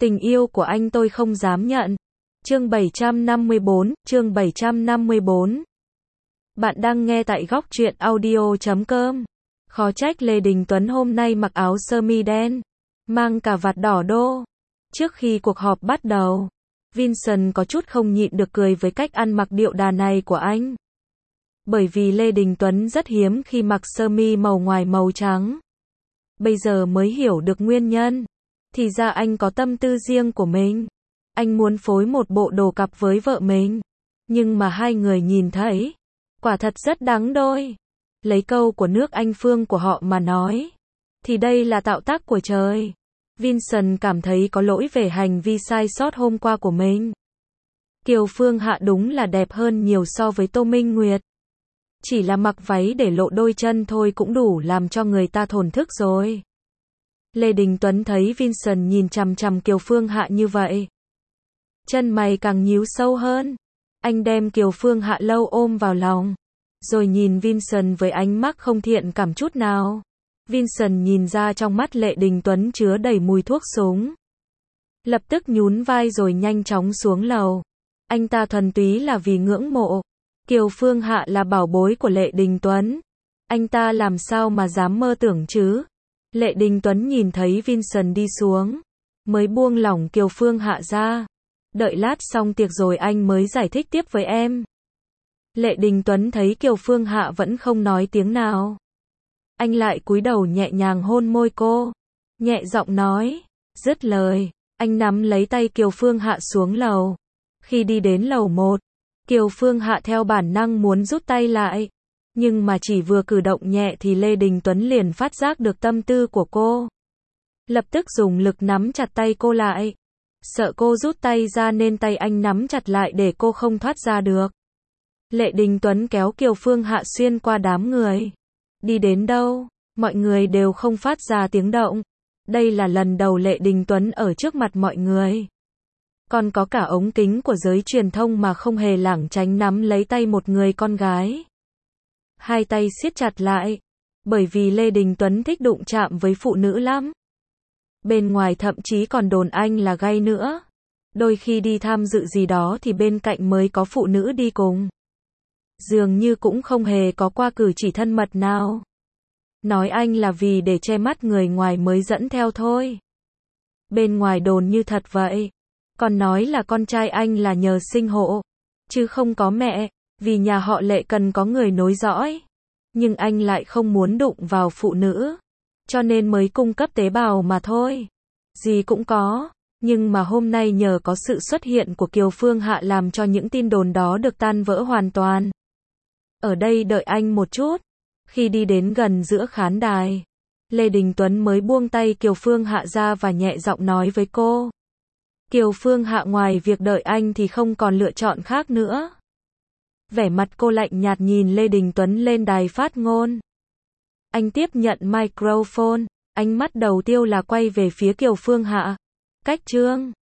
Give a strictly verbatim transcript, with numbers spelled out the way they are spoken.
Tình yêu của anh tôi không dám nhận. Chương bảy trăm năm mươi bốn, chương bảy trăm năm mươi bốn. Bạn đang nghe tại góc truyện audio chấm com. Khó trách Lê Đình Tuấn hôm nay mặc áo sơ mi đen, mang cà vạt đỏ đô. Trước khi cuộc họp bắt đầu, Vincent có chút không nhịn được cười với cách ăn mặc điệu đà này của anh. Bởi vì Lê Đình Tuấn rất hiếm khi mặc sơ mi màu ngoài màu trắng. Bây giờ mới hiểu được nguyên nhân. Thì ra anh có tâm tư riêng của mình. Anh muốn phối một bộ đồ cặp với vợ mình. Nhưng mà hai người nhìn thấy, quả thật rất đáng đôi. Lấy câu của nước Anh Phương của họ mà nói, thì đây là tạo tác của trời. Vincent cảm thấy có lỗi về hành vi sai sót hôm qua của mình. Kiều Phương Hạ đúng là đẹp hơn nhiều so với Tô Minh Nguyệt. Chỉ là mặc váy để lộ đôi chân thôi cũng đủ làm cho người ta thổn thức rồi. Lê Đình Tuấn thấy Vincent nhìn chằm chằm Kiều Phương Hạ như vậy, chân mày càng nhíu sâu hơn. Anh đem Kiều Phương Hạ lâu ôm vào lòng, rồi nhìn Vincent với ánh mắt không thiện cảm chút nào. Vincent nhìn ra trong mắt Lê Đình Tuấn chứa đầy mùi thuốc súng. Lập tức nhún vai rồi nhanh chóng xuống lầu. Anh ta thuần túy là vì ngưỡng mộ. Kiều Phương Hạ là bảo bối của Lê Đình Tuấn. Anh ta làm sao mà dám mơ tưởng chứ? Lê Đình Tuấn nhìn thấy Vincent đi xuống, mới buông lỏng Kiều Phương Hạ ra. Đợi lát xong tiệc rồi anh mới giải thích tiếp với em. Lê Đình Tuấn thấy Kiều Phương Hạ vẫn không nói tiếng nào. Anh lại cúi đầu nhẹ nhàng hôn môi cô. Nhẹ giọng nói. Dứt lời, anh nắm lấy tay Kiều Phương Hạ xuống lầu. Khi đi đến lầu một, Kiều Phương Hạ theo bản năng muốn rút tay lại. Nhưng mà chỉ vừa cử động nhẹ thì Lê Đình Tuấn liền phát giác được tâm tư của cô. Lập tức dùng lực nắm chặt tay cô lại. Sợ cô rút tay ra nên tay anh nắm chặt lại để cô không thoát ra được. Lê Đình Tuấn kéo Kiều Phương Hạ xuyên qua đám người. Đi đến đâu, mọi người đều không phát ra tiếng động. Đây là lần đầu Lê Đình Tuấn ở trước mặt mọi người. Còn có cả ống kính của giới truyền thông mà không hề lảng tránh nắm lấy tay một người con gái. Hai tay siết chặt lại, bởi vì Lê Đình Tuấn thích đụng chạm với phụ nữ lắm. Bên ngoài thậm chí còn đồn anh là gay nữa. Đôi khi đi tham dự gì đó thì bên cạnh mới có phụ nữ đi cùng. Dường như cũng không hề có qua cử chỉ thân mật nào. Nói anh là vì để che mắt người ngoài mới dẫn theo thôi. Bên ngoài đồn như thật vậy. Còn nói là con trai anh là nhờ sinh hộ, chứ không có mẹ, vì nhà họ Lệ cần có người nối dõi. Nhưng anh lại không muốn đụng vào phụ nữ, cho nên mới cung cấp tế bào mà thôi. Gì cũng có, nhưng mà hôm nay nhờ có sự xuất hiện của Kiều Phương Hạ làm cho những tin đồn đó được tan vỡ hoàn toàn. Ở đây đợi anh một chút. Khi đi đến gần giữa khán đài, Lê Đình Tuấn mới buông tay Kiều Phương Hạ ra và nhẹ giọng nói với cô. Kiều Phương Hạ ngoài việc đợi anh thì không còn lựa chọn khác nữa. Vẻ mặt cô lạnh nhạt nhìn Lê Đình Tuấn lên đài phát ngôn. Anh tiếp nhận microphone, ánh mắt đầu tiên là quay về phía Kiều Phương Hạ. Cách chương